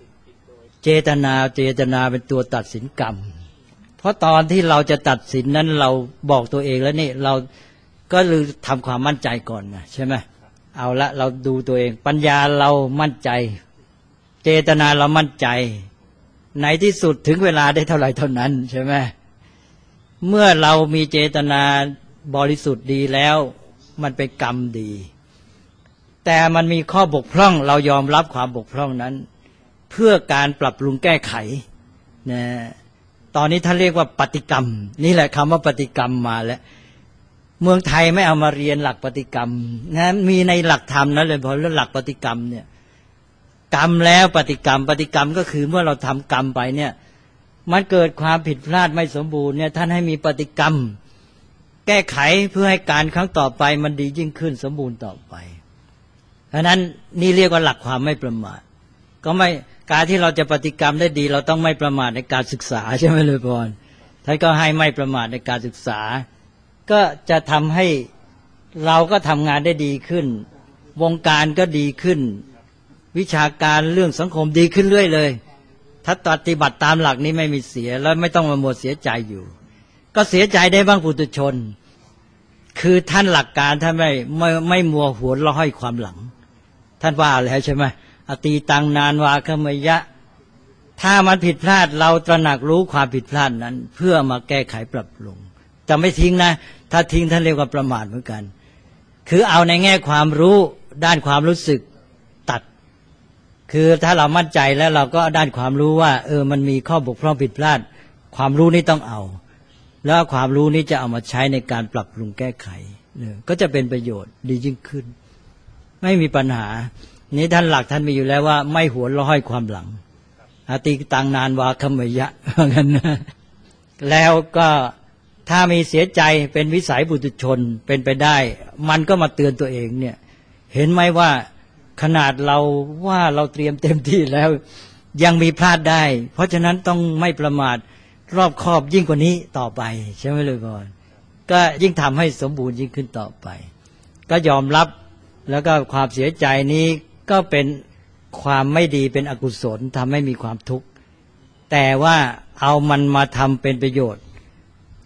เป็นตัวตัดสินกรรมเพราะตอนที่เราจะตัดสินนั้นเราบอกตัวเองแล้วนี่เราก็เลยทำความมั่นใจก่อนนะใช่ไหมเอาละเราดูตัวเองปัญญาเรามั่นใจเจตนาเรามั่นใจในที่สุดถึงเวลาได้เท่าไหร่เท่านั้นใช่ไหมเมื่อเรามีเจตนาบริสุทธิ์ดีแล้วมันเป็นกรรมดีแต่มันมีข้อบกพร่องเรายอมรับความบกพร่องนั้นเพื่อการปรับปรุงแก้ไขนะตอนนี้ท่านเรียกว่าปฏิกรรมนี่แหละคำว่าปฏิกรรมมาแล้วเมืองไทยไม่เอามาเรียนหลักปฏิกรรมนะมีในหลักธรรมนั้นเลยพอเรื่องหลักปฏิกรรมเนี่ยกรรมแล้วปฏิกรรมก็คือเมื่อเราทำกรรมไปเนี่ยมันเกิดความผิดพลาดไม่สมบูรณ์เนี่ยท่านให้มีปฏิกรรมแก้ไขเพื่อให้การครั้งต่อไปมันดียิ่งขึ้นสมบูรณ์ต่อไปเพราะนั้นนี่เรียกว่าหลักความไม่ประมาทก็ไม่การที่เราจะปฏิกรรมได้ดีเราต้องไม่ประมาทในการศึกษาใช่ไหมเลยพรท่านก็ให้ไม่ประมาทในการศึกษาก็จะทำให้เราก็ทำงานได้ดีขึ้นวงการก็ดีขึ้นวิชาการเรื่องสังคมดีขึ้นเรื่อยเลยถ้าปฏิบัติตามหลักนี้ไม่มีเสียแล้วไม่ต้องมาหมดเสียใจอยู่ก็เสียใจได้บ้างปุถุชนคือท่านหลักการท่านไม่มัวหัวละห้อยความหลังท่านว่าแล้วใช่ไหมอตีตังนานวาคมยะถ้ามันผิดพลาดเราตระหนักรู้ความผิดพลาดนั้นเพื่อมาแก้ไขปรับปรุงจะไม่ทิ้งนะถ้าทิ้งท่านเรียกว่าประมาทเหมือนกันคือเอาในแง่ความรู้ด้านความรู้สึกตัดคือถ้าเรามั่นใจแล้วเราก็ด้านความรู้ว่ามันมีข้อบกพร่องผิดพลาดความรู้นี้ต้องเอาแล้วความรู้นี้จะเอามาใช้ในการปรับปรุงแก้ไขก็จะเป็นประโยชน์ดียิ่งขึ้นไม่มีปัญหานี้ท่านหลักท่านมีอยู่แล้วว่าไม่หัวละห้อยความหลังอติตังนานวาคมยะงั้นนะแล้วก็ถ้ามีเสียใจเป็นวิสัยบุตุชนเป็นไปได้มันก็มาเตือนตัวเองเนี่ยเห็นไหมว่าขนาดเราว่าเราเตรียมเต็มที่แล้วยังมีพลาดได้เพราะฉะนั้นต้องไม่ประมาทรอบคอบยิ่งกว่านี้ต่อไปใช่ไหมเลยก่อนก็ยิ่งทำให้สมบูรณ์ยิ่งขึ้นต่อไปก็ยอมรับแล้วก็ความเสียใจนี้ก็เป็นความไม่ดีเป็นอกุศลทำให้มีความทุกข์แต่ว่าเอามันมาทำเป็นประโยชน์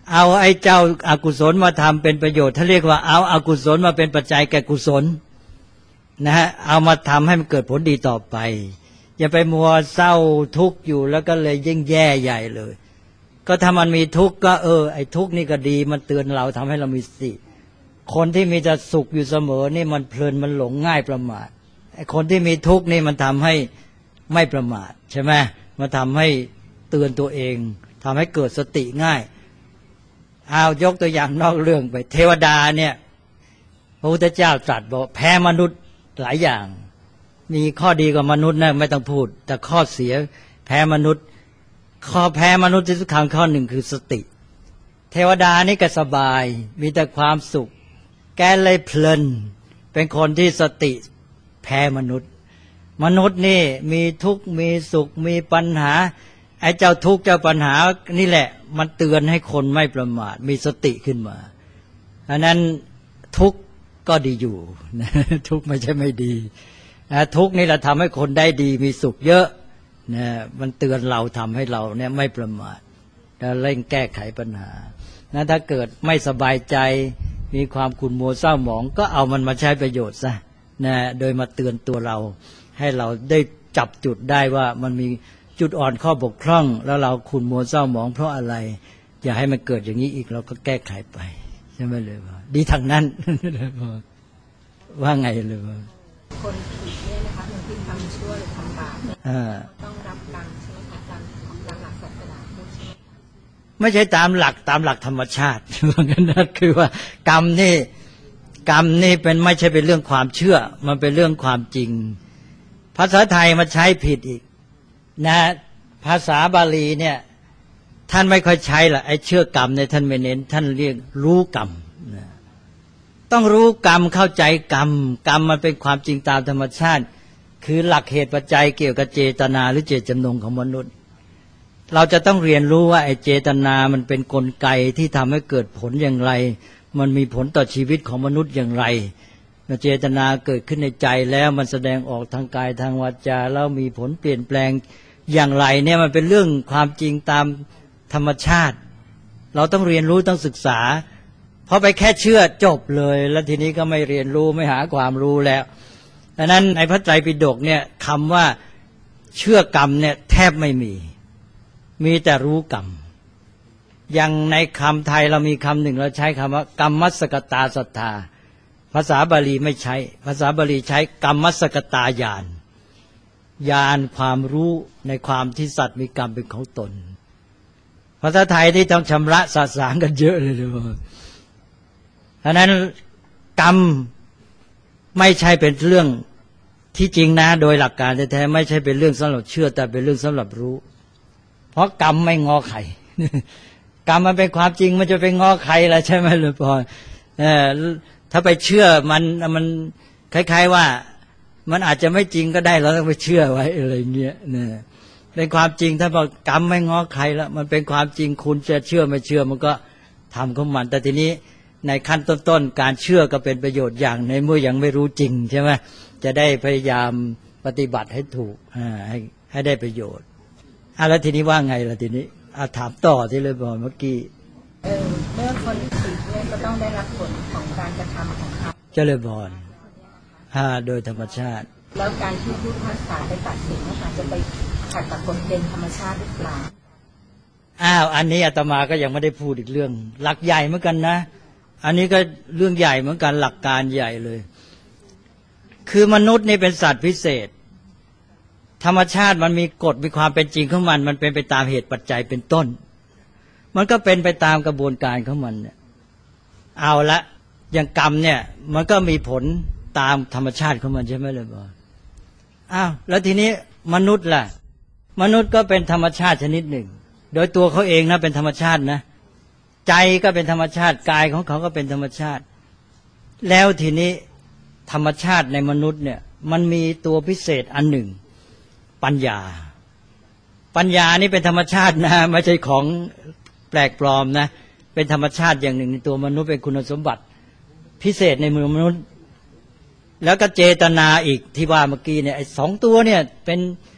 เอาไอ้เจ้าอากุศลมาทำเป็นประโยชน์ถ้าเรียกว่าเอาอากุศลมาเป็นปัจจัยแก่กุศลนะฮะเอามาทำให้มันเกิดผลดีต่อไปอย่าไปมัวเศร้าทุกข์อยู่แล้วก็เลยยิ่งแย่ใหญ่เลยก็ถ้ามันมีทุกข์ก็ไอ้ทุกข์นี่ก็ดีมันเตือนเราทำให้เรามีสติคนที่มีแต่สุขอยู่เสมอนี่มันเพลินมันหลงง่ายประมาทไอ้คนที่มีทุกข์นี่มันทำให้ไม่ประมาทใช่ไหมมันทำให้เตือนตัวเองทำให้เกิดสติง่ายเอายกตัวอย่างนอกเรื่องไปเทวดาเนี่ยพระพุทธเจ้าตรัสบอกแพ้มนุษย์หลายอย่างมีข้อดีกว่ามนุษย์นะไม่ต้องพูดแต่ข้อเสียแพ้มนุษย์ข้อแพ้มนุษย์ที่สำคัญข้อหนึ่งคือสติเทวดานี่ก็สบายมีแต่ความสุขแกเลยเพลินเป็นคนที่สติแพ้มนุษย์มนุษย์นี่มีทุกข์มีสุขมีปัญหาไอ้เจ้าทุกข์เจ้าปัญหานี่แหละมันเตือนให้คนไม่ประมาทมีสติขึ้นมาอันนั้นทุกข์ก็ดีอยู่ทุกข์ไม่ใช่ไม่ดีทุกข์นี่แหละทำให้คนได้ดีมีสุขเยอะนะมันเตือนเราทำให้เราเนี่ยไม่ประมาทแล้วเร่งแก้ไขปัญหานะถ้าเกิดไม่สบายใจมีความขุ่นมัวเศร้าหมองก็เอามันมาใช้ประโยชน์ซะนะโดยมาเตือนตัวเราให้เราได้จับจุดได้ว่ามันมีจุดอ่อนข้อบกพร่องแล้วเราขุ่นมัวเศร้าหมองเพราะอะไรอย่าให้มันเกิดอย่างนี้อีกเราก็แก้ไขไปใช่ไหมเลยว่าดีทางนั้นว่าไงเลยว่าคนผิดเนี่ยนะคะคนที่ทำชั่วหรือทำบาปต้องรับกรรมใช่ไหมคะตามหลักศาสนาพุทธใช่ไหมไม่ใช่ตามหลักธรรมชาติว่างั้นนะคือว่ากรรมนี่เป็นไม่ใช่เป็นเรื่องความเชื่อมันเป็นเรื่องความจริงภาษาไทยมาใช้ผิดอีกนะภาษาบาลีเนี่ยท่านไม่ค่อยใช้ละไอ้เชื่อกรรมเนี่ยท่านไม่เน้นท่านเรียกรู้กรรมนะต้องรู้กรรมเข้าใจกรรมมันเป็นความจริงตามธรรมชาติคือหลักเหตุปัจจัยเกี่ยวกับเจตนาหรือเจตจำนงของมนุษย์เราจะต้องเรียนรู้ว่าไอ้เจตนามันเป็นกลไกที่ทำให้เกิดผลอย่างไรมันมีผลต่อชีวิตของมนุษย์อย่างไรเจตนาเกิดขึ้นในใจแล้วมันแสดงออกทางกายทางวาจาแล้วมีผลเปลี่ยนแปลงอย่างไรเนี่ยมันเป็นเรื่องความจริงตามธรรมชาติเราต้องเรียนรู้ต้องศึกษาเพราะไปแค่เชื่อจบเลยแล้วทีนี้ก็ไม่เรียนรู้ไม่หาความรู้แล้วดังนั้นในพระไตรปิฎกเนี่ยคำว่าเชื่อกรรมเนี่ยแทบไม่มีแต่รู้กรรมอย่างในคำไทยเรามีคำหนึ่งเราใช้คำว่ากรรมัสสกตาศรัทธาภาษาบาลีไม่ใช้ภาษาบาลีใช้กรรมัสสกตาญาณความรู้ในความที่สัตว์มีกรรมเป็นของตนภาษาไทยที่ต้องชำระสะสางกันเยอะเลยเพราะนั้นกรรมไม่ใช่เป็นเรื่องที่จริงนะโดยหลักการแท้ๆไม่ใช่เป็นเรื่องสำหรับเชื่อแต่เป็นเรื่องสำหรับรู้เพราะกรรมไม่งอใครกรรมมันเป็นความจริงมันจะไปงอใครล่ะใช่ไหมหลวงพ่อถ้าไปเชื่อมันคล้ายๆว่ามันอาจจะไม่จริงก็ได้เราต้องไปเชื่อไว้อะไรเงี้ยเนี่ยเป็นความจริงถ้าบอกกรรมไม่ง้อใครแล้วมันเป็นความจริงคุณจะเชื่อไม่เชื่อมันก็ทำของมันแต่ทีนี้ในขั้นต้นๆการเชื่อก็เป็นประโยชน์อย่างในเมื่อยังไม่รู้จริงใช่ไหมจะได้พยายามปฏิบัติให้ถูกให้ได้ประโยชน์แล้วทีนี้ว่าไงล่ะทีนี้ถามต่อที่เลยบอกเมื่อกี้เมื่อคนผิดเนี่ยก็ต้องได้รับผลของการกระทำของเขาเจริญพรโดยธรรมชาติแล้วการที่ผู้พิพากษาไปตัดสินนะคะจะไปขัดกับกฎเกณฑ์ธรรมชาติหรือเปล่าอันนี้อาตมาก็ยังไม่ได้พูดอีกเรื่องหลักใหญ่เหมือนกันนะอันนี้ก็เรื่องใหญ่เหมือนกันหลักการใหญ่เลยคือมนุษย์นี่เป็นสัตว์พิเศษธรรมชาติมันมีกฎมีความเป็นจริงของมันเป็นไปตามเหตุปัจจัยเป็นต้นมันก็เป็นไปตามกระบวนการของมันเนี่ยเอาละอย่างกรรมเนี่ยมันก็มีผลตามธรรมชาติของมันใช่ไหมเลยบอแล้วทีนี้มนุษย์ล่ะมนุษย์ก็เป็นธรรมชาติชนิดหนึ่งโดยตัวเขาเองนะเป็นธรรมชาตินะใจก็เป็นธรรมชาติกายของเขาก็เป็นธรรมชาติแล้วทีนี้ธรรมชาติในมนุษย์เนี่ยมันมีตัวพิเศษอันหนึ่งปัญญานี่เป็นธรรมชาตินะไม่ใช่ของแปลกปลอมนะเป็นธรรมชาติอย่างหนึ่งในตัวมนุษย์เป็นคุณสมบัติพิเศษในมือมนุษย์แล้วก็เจตนาอีกที่ว่าเมื่อกี้เนี่ยไอ้สองตัวเนี่ย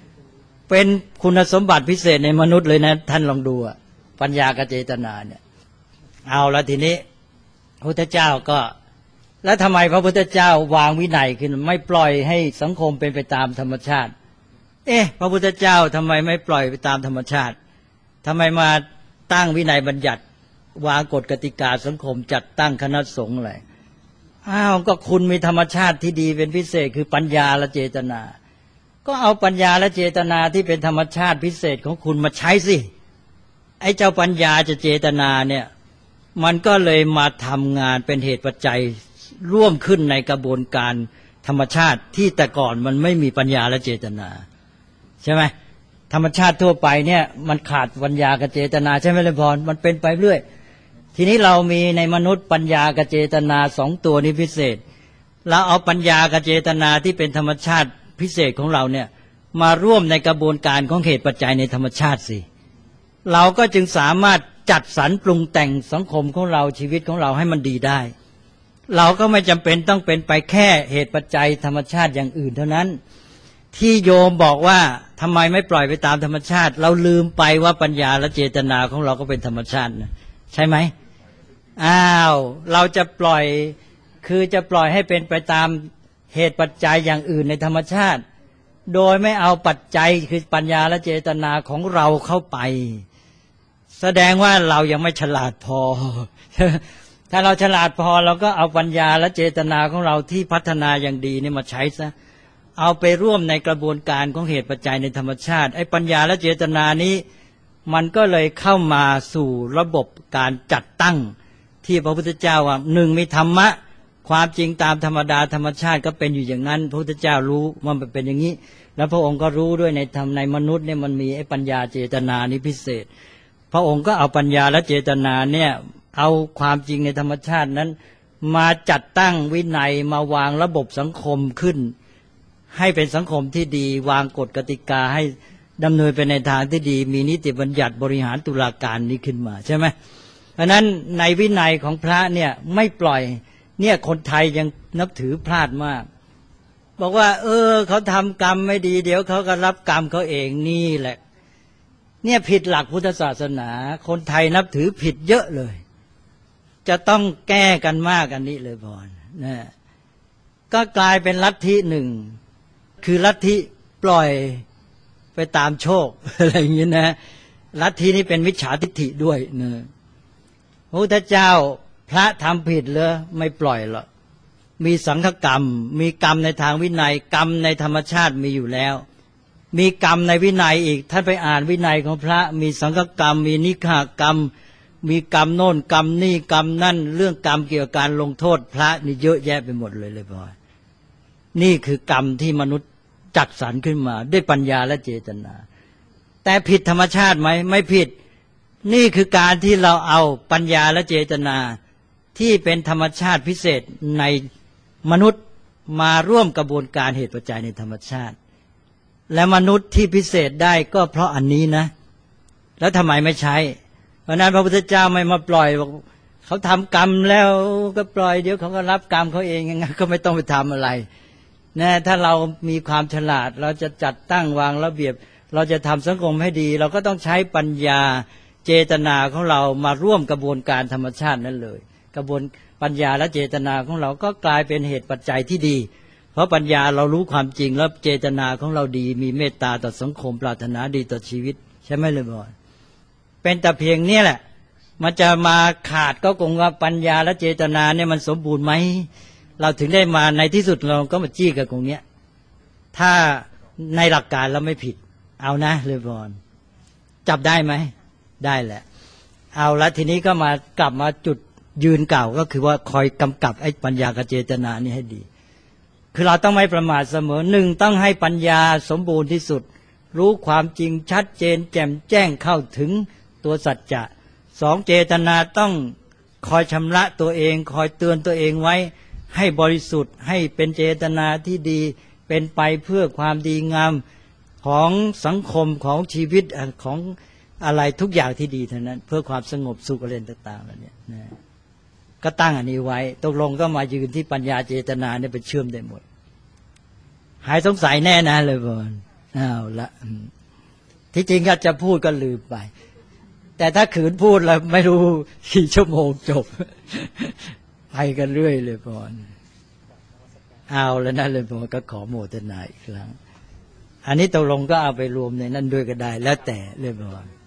เป็นคุณสมบัติพิเศษในมนุษย์เลยนะท่านลองดูปัญญากับเจตนาเนี่ยเอาละทีนี้พระพุทธเจ้าก็แล้วทำไมพระพุทธเจ้าวางวินัยขึ้นไม่ปล่อยให้สังคมเป็นไปตามธรรมชาติพระพุทธเจ้าทำไมไม่ปล่อยไปตามธรรมชาติทำไมมาตั้งวินัยบัญญัติวางกฎกติกาสังคมจัดตั้งคณะสงฆ์อะไรก็คุณมีธรรมชาติที่ดีเป็นพิเศษคือปัญญาและเจตนาก็เอาปัญญาและเจตนาที่เป็นธรรมชาติพิเศษของคุณมาใช้สิไอ้เจ้าปัญญาจะเจตนาเนี่ยมันก็เลยมาทำงานเป็นเหตุปัจจัยร่วมขึ้นในกระบวนการธรรมชาติที่แต่ก่อนมันไม่มีปัญญาและเจตนาใช่ไหมธรรมชาติทั่วไปเนี่ยมันขาดปัญญากับเจตนาใช่ไหมล่ะพรมันเป็นไปเรื่อยทีนี้เรามีในมนุษย์ปัญญากับเจตนาสองตัวนี้พิเศษเราเอาปัญญากับเจตนาที่เป็นธรรมชาติพิเศษของเราเนี่ยมาร่วมในกระบวนการของเหตุปัจจัยในธรรมชาติสิเราก็จึงสามารถจัดสรรปรุงแต่งสังคมของเราชีวิตของเราให้มันดีได้เราก็ไม่จำเป็นต้องเป็นไปแค่เหตุปัจจัยธรรมชาติอย่างอื่นเท่านั้นที่โยมบอกว่าทำไมไม่ปล่อยไปตามธรรมชาติเราลืมไปว่าปัญญาและเจตนาของเราก็เป็นธรรมชาตินะใช่ไหมเราจะปล่อยคือจะปล่อยให้เป็นไปตามเหตุปัจจัยอย่างอื่นในธรรมชาติโดยไม่เอาปัจจัยคือปัญญาและเจตนาของเราเข้าไปแสดงว่าเรายังไม่ฉลาดพอ ถ้าเราฉลาดพอเราก็เอาปัญญาและเจตนาของเราที่พัฒนาอย่างดีนี่มาใช้ซะเอาไปร่วมในกระบวนการของเหตุปัจจัยในธรรมชาติไอ้ปัญญาและเจตนานี้มันก็เลยเข้ามาสู่ระบบการจัดตั้งที่พระพุทธเจ้าว่าหนึ่งมีธรรมะความจริงตามธรรมดาธรรมชาติก็เป็นอยู่อย่างนั้นพระพุทธเจ้ารู้ว่ามันเป็นอย่างนี้แล้วพระองค์ก็รู้ด้วยในธรรมในมนุษย์เนี่ยมันมีไอ้ปัญญาเจตนานี้พิเศษพระองค์ก็เอาปัญญาและเจตนาเนี่ยเอาความจริงในธรรมชาตินั้นมาจัดตั้งวินัยมาวางระบบสังคมขึ้นให้เป็นสังคมที่ดีวางกฎกติกาให้ดำเนินไปในทางที่ดีมีนิติบัญญัติบริหารตุลาการนี้ขึ้นมาใช่ไหมเพราะนั้นในวินัยของพระเนี่ยไม่ปล่อยเนี่ยคนไทยยังนับถือพลาดมากบอกว่าเขาทำกรรมไม่ดีเดี๋ยวเขาก็รับกรรมเขาเองนี่แหละเนี่ยผิดหลักพุทธศาสนาคนไทยนับถือผิดเยอะเลยจะต้องแก้กันมากอันนี้เลยพรนะก็กลายเป็นลัทธิหนึ่งคือลัทธิปล่อยไปตามโชคอะไรอย่างนี้นะลัทธินี้เป็นมิจฉาทิฏฐิด้วยนะพระพุทธเจ้าพระทำผิดเลยไม่ปล่อยหรอกมีสังฆกรรมมีกรรมในทางวินัยกรรมในธรรมชาติมีอยู่แล้วมีกรรมในวินัยอีกท่านไปอ่านวินัยของพระมีสังฆกรรมมีนิฆากรรมมีกรรมโน่นกรรมนี่กรรมนั่นเรื่องกรรมเกี่ยวกับการลงโทษพระนี่เยอะแยะไปหมดเลยพ่อนี่คือกรรมที่มนุษย์จัดสรรขึ้นมาด้วยปัญญาและเจตนาแต่ผิดธรรมชาติไหมไม่ผิดนี่คือการที่เราเอาปัญญาและเจตนาที่เป็นธรรมชาติพิเศษในมนุษย์มาร่วมกระบวนการเหตุปัจจัยในธรรมชาติและมนุษย์ที่พิเศษได้ก็เพราะอันนี้นะแล้วทำไมไม่ใช้เพราะนั้นพระพุทธเจ้าไม่มาปล่อยบอกเขาทำกรรมแล้วก็ปล่อยเดี๋ยวเขาก็รับกรรมเขาเองงั้นก็ไม่ต้องไปทำอะไรนะถ้าเรามีความฉลาดเราจะจัดตั้งวางระเบียบเราจะทำสังคมให้ดีเราก็ต้องใช้ปัญญาเจตนาของเรามาร่วมกระบวนการธรรมชาตินั้นเลยกระบวนปัญญาและเจตนาของเราก็กลายเป็นเหตุปัจจัยที่ดีเพราะปัญญาเรารู้ความจริงแล้วเจตนาของเราดีมีเมตตาต่อสังคมปรารถนาดีต่อชีวิตใช่ไหมเลยบ่อยเป็นแต่เพียงนี้แหละมันจะมาขาดก็คงว่าปัญญาและเจตนาเนี่ยมันสมบูรณ์ไหมเราถึงได้มาในที่สุดเราก็มาจี้กับตรงเนี้ยถ้าในหลักการเราไม่ผิดเอานะเลยบ่อยจับได้ไหมได้แหละเอาละทีนี้ก็มากลับมาจุดยืนเก่าก็คือว่าคอยกำกับไอ้ปัญญากับเจตนานี่ให้ดีคือเราต้องไม่ประมาทเสมอหนึ่งต้องให้ปัญญาสมบูรณ์ที่สุดรู้ความจริงชัดเจนแจ่มแจ้งเข้าถึงตัวสัจจะสองเจตนาต้องคอยชำระตัวเองคอยเตือนตัวเองไว้ให้บริสุทธิ์ให้เป็นเจตนาที่ดีเป็นไปเพื่อความดีงามของสังคมของชีวิตของอะไรทุกอย่างที่ดีเท่านั้นเพื่อความสงบสุขอะไรต่างๆเนี่ยนะก็ตั้งอันนี้ไว้ตกลงก็มายืนที่ปัญญาเจตนาเนี่ยไปเชื่อมได้หมดหายสงสัยแน่นะเลยบอลเอาละที่จริงก็จะพูดก็ลืมไปแต่ถ้าขืนพูดแล้วไม่รู้กี่ชั่วโมงจบ ไปกันเรื่อยเลยพรเอาแล้วนะเลยพรก็ขอโมทนาอีกครั้งอันนี้ตกลงก็เอาไปรวมในนั้นด้วยก็ได้แล้วแต่เลยพร